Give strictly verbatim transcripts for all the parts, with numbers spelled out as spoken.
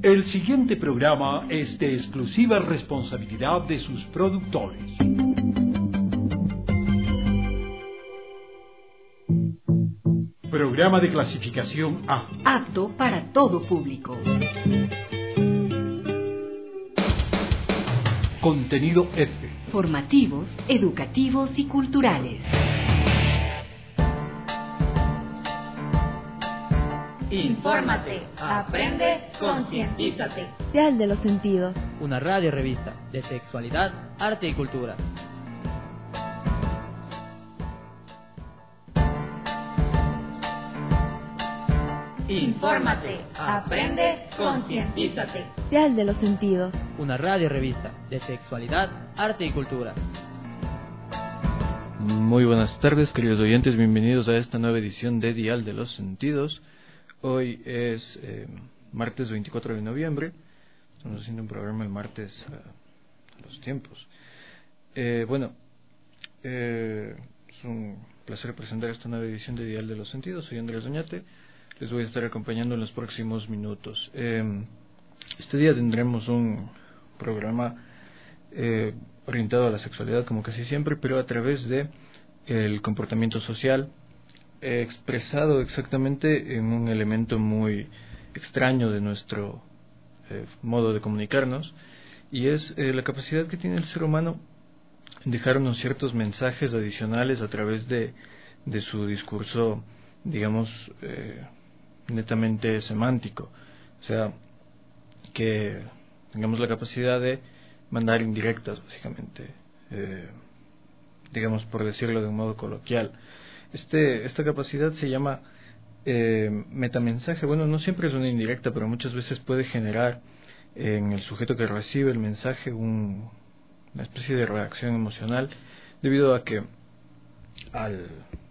El siguiente programa es de exclusiva responsabilidad de sus productores. Programa de clasificación A. Apto para todo público. Contenido F. Formativos, educativos y culturales. Infórmate, aprende, concientízate. Dial de los Sentidos. Una radio revista de sexualidad, arte y cultura. Infórmate, aprende, concientízate. Dial de los Sentidos. Una radio revista de sexualidad, arte y cultura. Muy buenas tardes, queridos oyentes, bienvenidos a esta nueva edición de Dial de los Sentidos. Hoy es eh, martes veinticuatro de noviembre. Estamos haciendo un programa el martes a, a los tiempos. Eh, bueno, eh, es un placer presentar esta nueva edición de Dial de los Sentidos. Soy Andrés Doñate. Les voy a estar acompañando en los próximos minutos. Eh, este día tendremos un programa eh, orientado a la sexualidad, como casi siempre, pero a través de el comportamiento social, eh, expresado exactamente en un elemento muy extraño de nuestro eh, modo de comunicarnos, y es eh, la capacidad que tiene el ser humano en dejarnos ciertos mensajes adicionales a través de, de su discurso, digamos, eh, netamente semántico. O sea, que tengamos la capacidad de mandar indirectas, básicamente, eh, digamos, por decirlo de un modo coloquial. Este, esta capacidad se llama eh, metamensaje. Bueno, no siempre es una indirecta, pero muchas veces puede generar en el sujeto que recibe el mensaje un, una especie de reacción emocional, debido a que al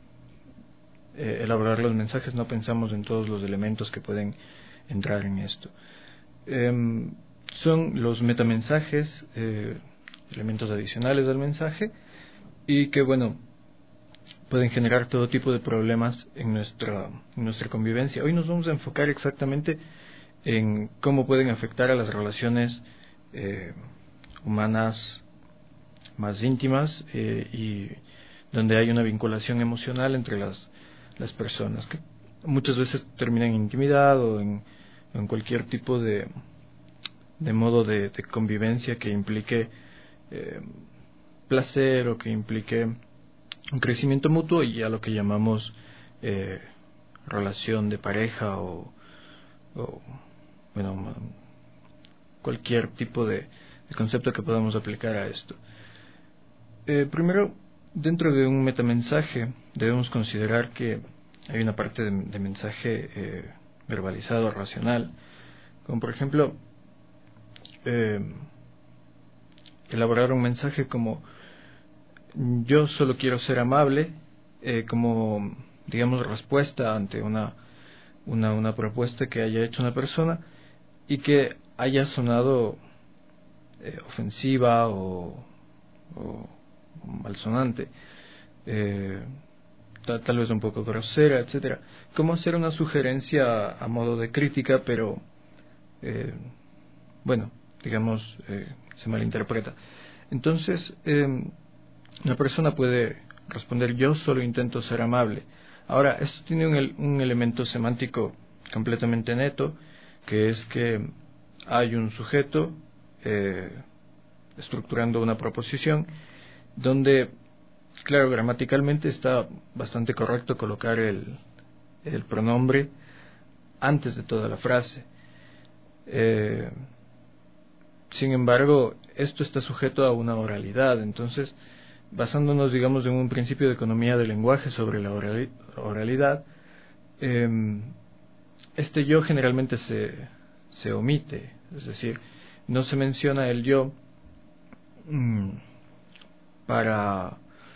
eh, elaborar los mensajes no pensamos en todos los elementos que pueden entrar en esto. Eh, son los metamensajes, eh, elementos adicionales del mensaje, y que, bueno, pueden generar todo tipo de problemas en nuestra, en nuestra convivencia. Hoy nos vamos a enfocar exactamente en cómo pueden afectar a las relaciones eh, humanas más íntimas eh, y donde hay una vinculación emocional entre las, las personas, que muchas veces terminan en intimidad o en, en cualquier tipo de, de modo de, de convivencia que implique eh, placer o que implique un crecimiento mutuo, y a lo que llamamos eh, relación de pareja o, o bueno, cualquier tipo de, de concepto que podamos aplicar a esto. Eh, primero, dentro de un metamensaje debemos considerar que hay una parte de, de mensaje eh, verbalizado, racional, como por ejemplo eh, elaborar un mensaje como: yo solo quiero ser amable, eh, como, digamos, respuesta ante una, una, una propuesta que haya hecho una persona y que haya sonado eh, ofensiva o, o malsonante, eh, tal, tal vez un poco grosera, etcétera. Como hacer una sugerencia a modo de crítica, pero, eh, bueno, digamos, eh, se malinterpreta. Entonces, eh, una persona puede responder: yo solo intento ser amable. Ahora, esto tiene un, un elemento semántico completamente neto, que es que hay un sujeto eh, estructurando una proposición, donde, claro, gramaticalmente está bastante correcto colocar el, el pronombre antes de toda la frase. Eh, sin embargo, esto está sujeto a una oralidad. Entonces, basándonos, digamos, en un principio de economía del lenguaje sobre la oralidad, eh, este yo generalmente se, se omite, es decir, no se menciona el yo mmm, para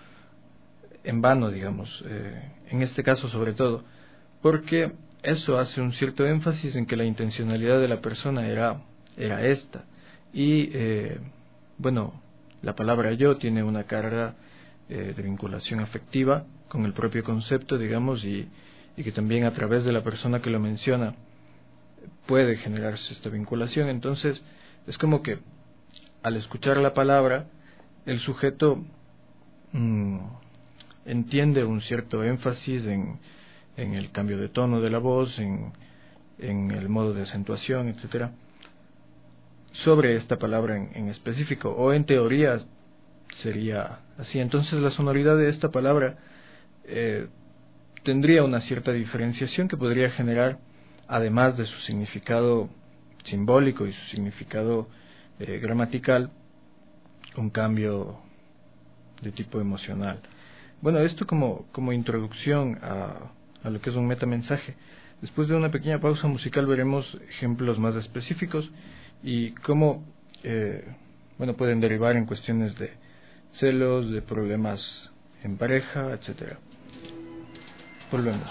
en vano, digamos, eh, en este caso sobre todo, porque eso hace un cierto énfasis en que la intencionalidad de la persona era, era esta, y eh, bueno, la palabra yo tiene una carga eh, de vinculación afectiva con el propio concepto, digamos, y, y que también a través de la persona que lo menciona puede generarse esta vinculación. Entonces es como que al escuchar la palabra el sujeto mmm, entiende un cierto énfasis en, en el cambio de tono de la voz, en, en el modo de acentuación, etcétera, sobre esta palabra en, en específico, o en teoría sería así. Entonces la sonoridad de esta palabra eh, tendría una cierta diferenciación que podría generar, además de su significado simbólico y su significado eh, gramatical, un cambio de tipo emocional. Bueno, esto como, como introducción a, a lo que es un metamensaje. Después de una pequeña pausa musical veremos ejemplos más específicos y cómo eh, bueno, pueden derivar en cuestiones de celos, de problemas en pareja, etcétera. Volvemos.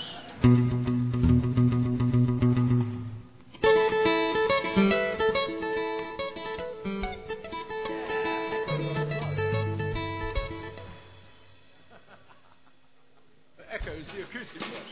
Echoes the acoustic version.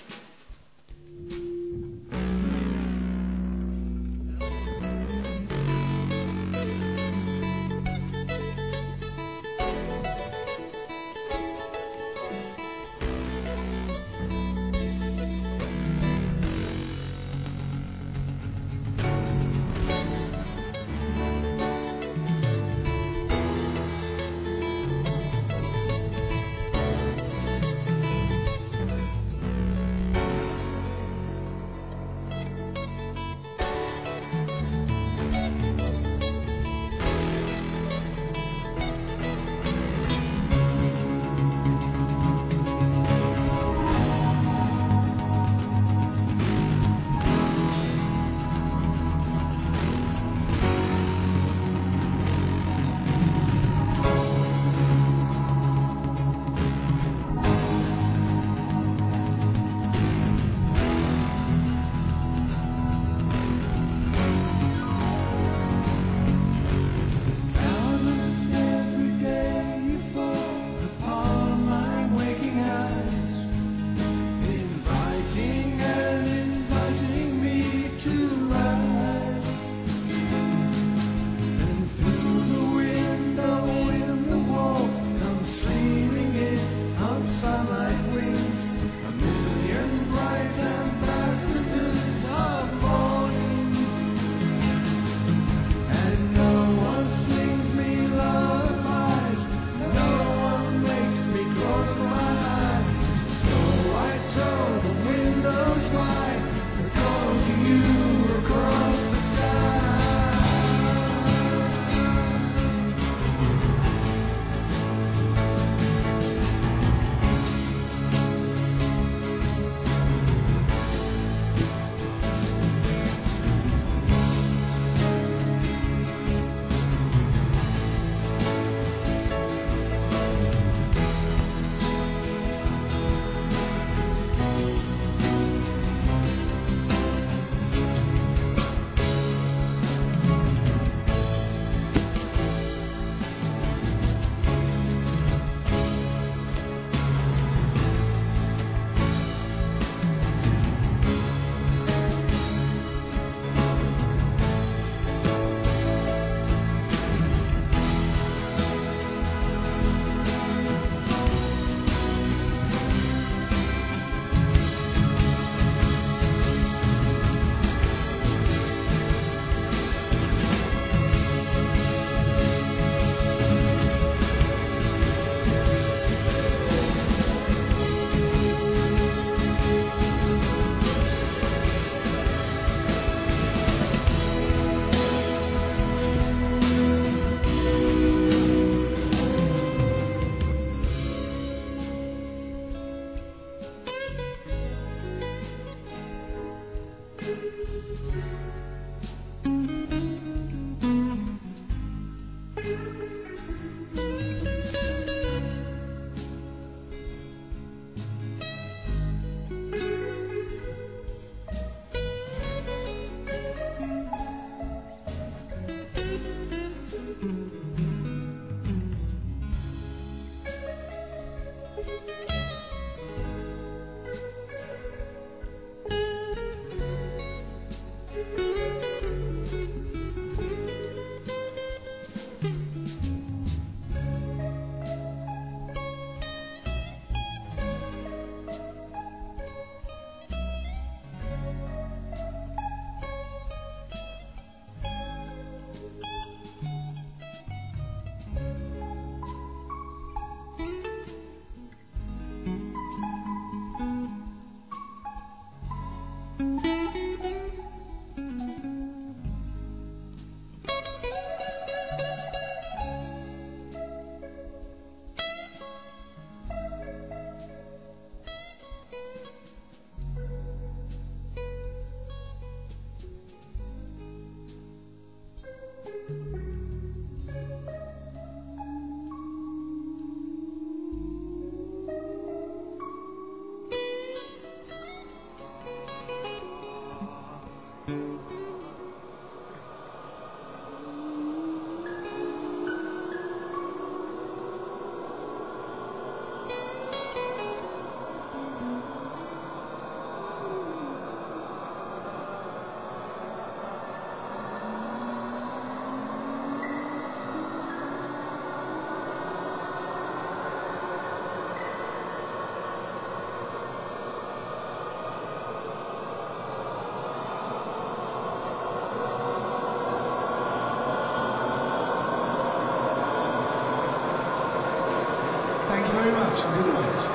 very much. Thank you very much.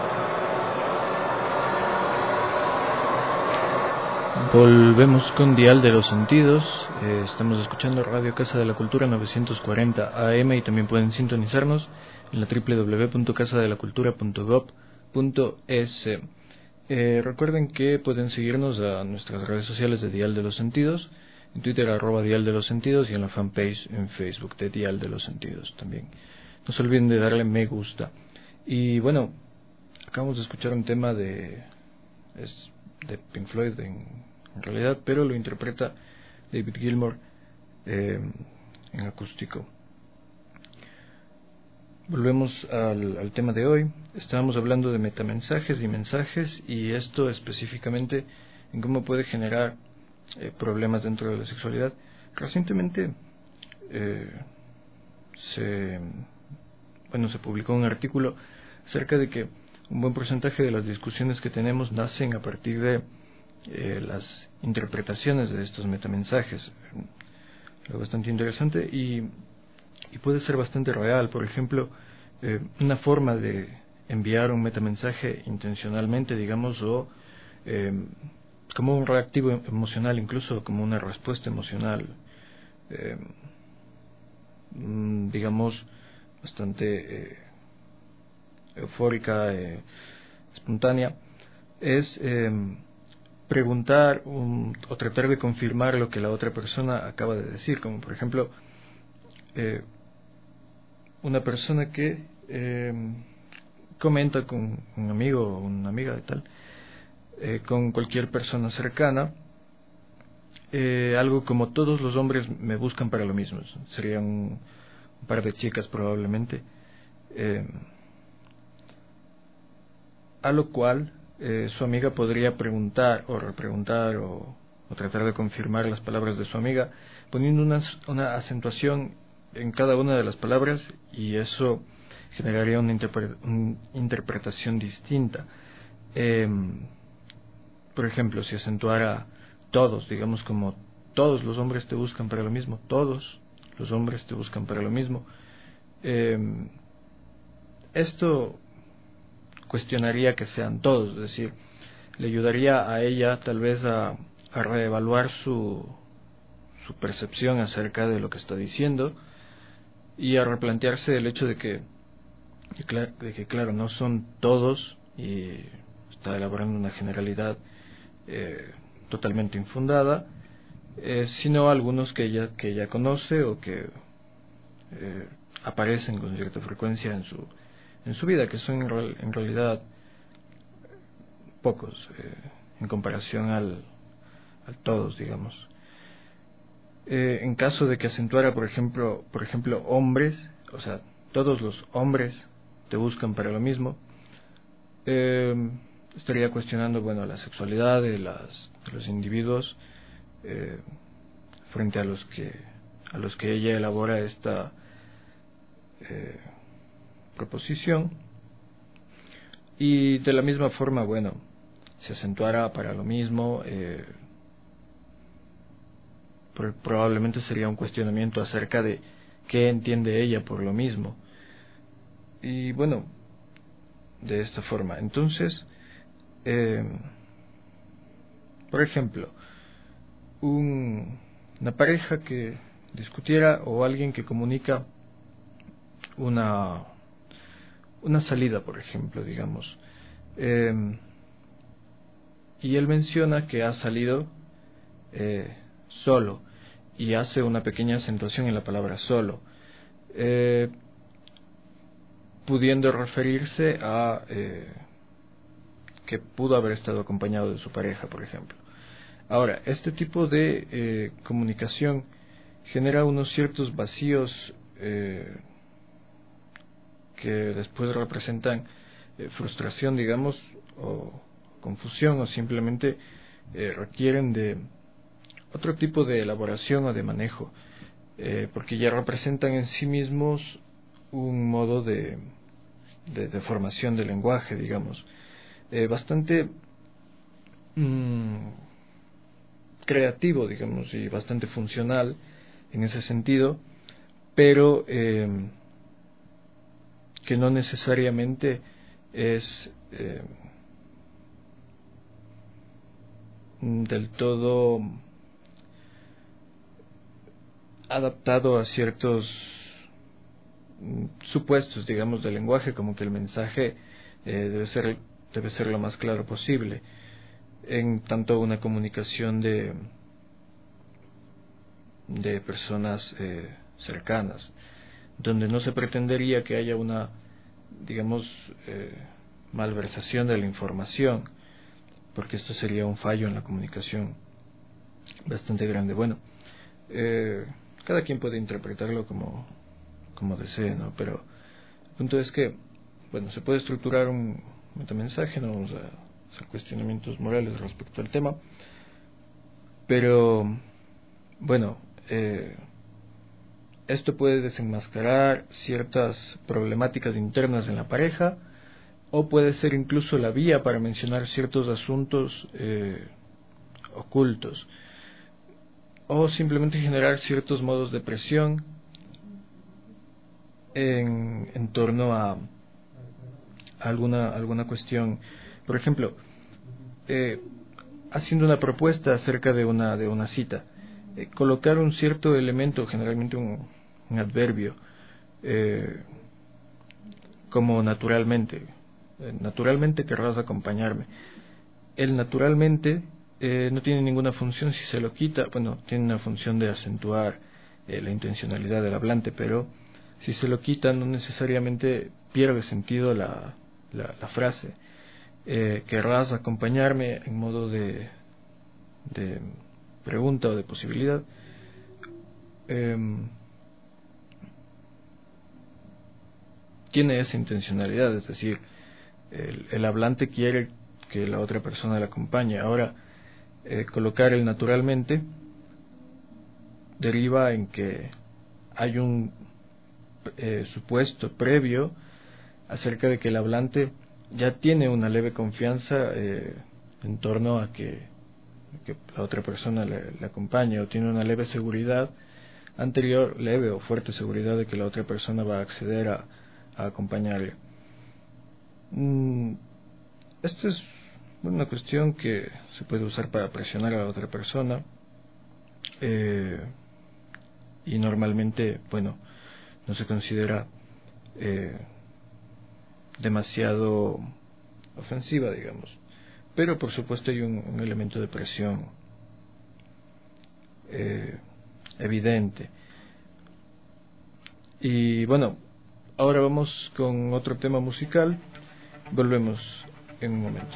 Volvemos con Dial de los Sentidos. Eh, estamos escuchando Radio Casa de la Cultura novecientos cuarenta A M y también pueden sintonizarnos en la doble u doble u doble u punto casa de la cultura punto gob punto es. Eh, recuerden que pueden seguirnos a nuestras redes sociales de Dial de los Sentidos, en Twitter arroba Dial de los Sentidos y en la fanpage en Facebook de Dial de los Sentidos también. No se olviden de darle me gusta. Y bueno, acabamos de escuchar un tema de, es de Pink Floyd en, en realidad, pero lo interpreta David Gilmour eh, en acústico. Volvemos al, al tema de hoy. Estábamos hablando de metamensajes y mensajes, y esto específicamente en cómo puede generar eh, problemas dentro de la sexualidad. Recientemente eh, se, bueno, se publicó un artículo acerca de que un buen porcentaje de las discusiones que tenemos nacen a partir de eh, las interpretaciones de estos metamensajes. Algo bastante interesante y y puede ser bastante real. Por ejemplo, eh, una forma de enviar un metamensaje intencionalmente, digamos, o eh, como un reactivo emocional, incluso como una respuesta emocional, eh, digamos, bastante eh, eufórica, eh, espontánea, es eh, preguntar un, o tratar de confirmar lo que la otra persona acaba de decir, como por ejemplo, eh, una persona que eh, comenta con un amigo o una amiga de tal, eh, con cualquier persona cercana, eh, algo como todos los hombres me buscan para lo mismo. Serían un, un par de chicas probablemente, eh, a lo cual eh, su amiga podría preguntar o repreguntar o, o tratar de confirmar las palabras de su amiga poniendo una, una acentuación en cada una de las palabras, y eso generaría una, interpre una interpretación distinta. Eh, por ejemplo, si acentuara todos, digamos como todos los hombres te buscan para lo mismo, todos los hombres te buscan para lo mismo, eh, esto cuestionaría que sean todos, es decir, le ayudaría a ella tal vez a, a reevaluar su, su percepción acerca de lo que está diciendo, y a replantearse el hecho de que, de que claro, no son todos, y está elaborando una generalidad eh, totalmente infundada, eh, sino algunos que ella, que ella conoce o que eh, aparecen con cierta frecuencia en su, en su vida, que son en, real, en realidad pocos eh, en comparación al, al todos, digamos. Eh, en caso de que acentuara, por ejemplo, por ejemplo, hombres, o sea, todos los hombres te buscan para lo mismo, eh, estaría cuestionando, bueno, la sexualidad de, las, de los individuos eh, frente a los que a los que ella elabora esta eh, proposición. Y de la misma forma, bueno, si acentuara para lo mismo, eh, probablemente sería un cuestionamiento acerca de qué entiende ella por lo mismo. Y bueno, de esta forma. Entonces, eh, por ejemplo, un, una pareja que discutiera o alguien que comunica una, una salida, por ejemplo, digamos, eh, y él menciona que ha salido eh, solo, y hace una pequeña acentuación en la palabra solo, eh, pudiendo referirse a eh, que pudo haber estado acompañado de su pareja, por ejemplo. Ahora, este tipo de eh, comunicación genera unos ciertos vacíos eh, que después representan eh, frustración, digamos, o confusión, o simplemente eh, requieren de otro tipo de elaboración o de manejo, eh, porque ya representan en sí mismos un modo de, de, de formación del lenguaje, digamos, eh, bastante mmm, creativo, digamos, y bastante funcional en ese sentido, pero eh, que no necesariamente es eh, del todo adaptado a ciertos supuestos, digamos, del lenguaje, como que el mensaje eh, debe ser debe ser lo más claro posible en tanto una comunicación de de personas eh, cercanas, donde no se pretendería que haya una, digamos, eh, malversación de la información, porque esto sería un fallo en la comunicación bastante grande. Bueno, eh, cada quien puede interpretarlo como, como desee, ¿no? Pero el punto es que, bueno, se puede estructurar un metamensaje, no vamos a hacer cuestionamientos morales respecto al tema, pero, bueno, eh, esto puede desenmascarar ciertas problemáticas internas en la pareja, o puede ser incluso la vía para mencionar ciertos asuntos eh, ocultos, o simplemente generar ciertos modos de presión en, en torno a, a alguna, alguna cuestión. Por ejemplo, eh, haciendo una propuesta acerca de una, de una cita, eh, colocar un cierto elemento, generalmente un, un adverbio, eh, como naturalmente. Eh, naturalmente querrás acompañarme. El naturalmente eh, no tiene ninguna función si se lo quita. Bueno, tiene una función de acentuar eh, la intencionalidad del hablante, pero si se lo quita no necesariamente pierde sentido la, la, la frase. Eh, querrás acompañarme en modo de, de pregunta o de posibilidad. Eh, tiene esa intencionalidad, es decir, el, el hablante quiere que la otra persona le acompañe. Ahora, eh, colocar el naturalmente deriva en que hay un eh, supuesto previo acerca de que el hablante ya tiene una leve confianza eh, en torno a que, que la otra persona le, le acompañe, o tiene una leve seguridad anterior, leve o fuerte seguridad de que la otra persona va a acceder a, a acompañarle. Mm, esta es una cuestión que se puede usar para presionar a la otra persona, eh, y normalmente, bueno, no se considera eh, demasiado ofensiva, digamos, pero por supuesto hay un, un elemento de presión eh, evidente. Y bueno, ahora vamos con otro tema musical. Volvemos en un momento.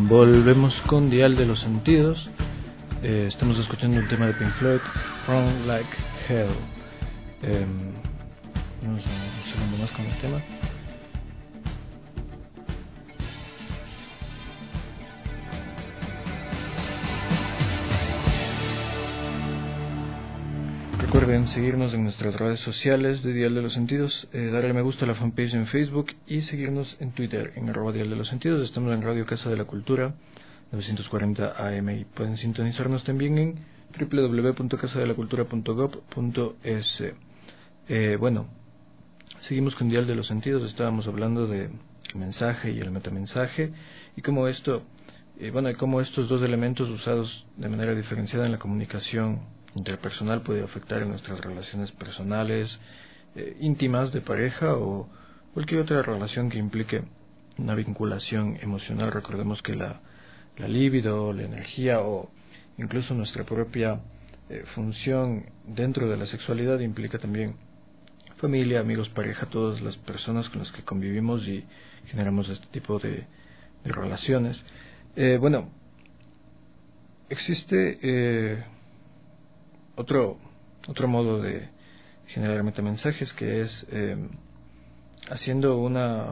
volvemos con Dial de los Sentidos. Eh, estamos escuchando el tema de Pink Floyd, Run Like Hell. Eh, vamos a un segundo más con el tema. Recuerden seguirnos en nuestras redes sociales de Dial de los Sentidos, eh, darle me gusta a la fanpage en Facebook y seguirnos en Twitter en arroba Dial de los Sentidos. Estamos en Radio Casa de la Cultura novecientos cuarenta A M y pueden sintonizarnos también en doble u doble u doble u punto casa de la cultura punto gob punto es. Eh, bueno, seguimos con Dial de los Sentidos. Estábamos hablando de el mensaje y el metamensaje y cómo esto, eh, bueno, y cómo estos dos elementos usados de manera diferenciada en la comunicación interpersonal puede afectar en nuestras relaciones personales, eh, íntimas, de pareja o cualquier otra relación que implique una vinculación emocional. Recordemos que la, la libido, la energía o incluso nuestra propia eh, función dentro de la sexualidad implica también familia, amigos, pareja, todas las personas con las que convivimos y generamos este tipo de, de relaciones. Eh, bueno, existe eh, Otro, otro modo de generar metamensajes que es eh, haciendo una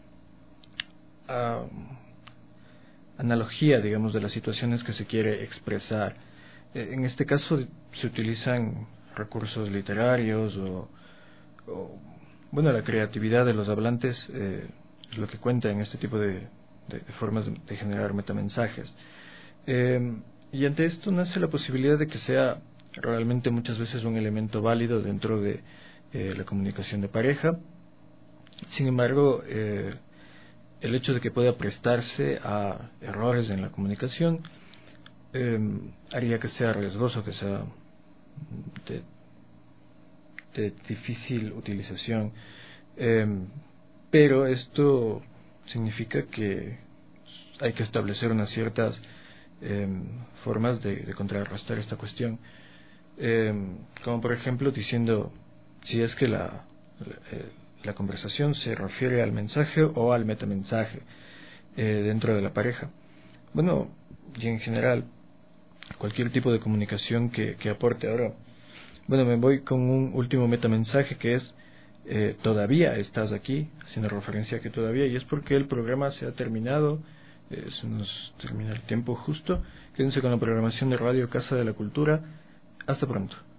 uh, analogía, digamos, de las situaciones que se quiere expresar. Eh, en este caso se utilizan recursos literarios o, o bueno, la creatividad de los hablantes eh, es lo que cuenta en este tipo de, de, de formas de, de generar metamensajes. Eh, y ante esto nace la posibilidad de que sea realmente muchas veces un elemento válido dentro de eh, la comunicación de pareja. Sin embargo, eh, el hecho de que pueda prestarse a errores en la comunicación eh, haría que sea riesgoso, que sea de, de difícil utilización. Eh, pero esto significa que hay que establecer unas ciertas eh, formas de, de contrarrestar esta cuestión. Eh, como por ejemplo diciendo si es que la, la, la conversación se refiere al mensaje o al metamensaje eh, dentro de la pareja. Bueno, y en general cualquier tipo de comunicación que, que aporte. Ahora, bueno, me voy con un último metamensaje que es eh, todavía estás aquí, haciendo referencia a que todavía, y es porque el programa se ha terminado, eh, se nos termina el tiempo justo. Quédense con la programación de Radio Casa de la Cultura. Hasta pronto.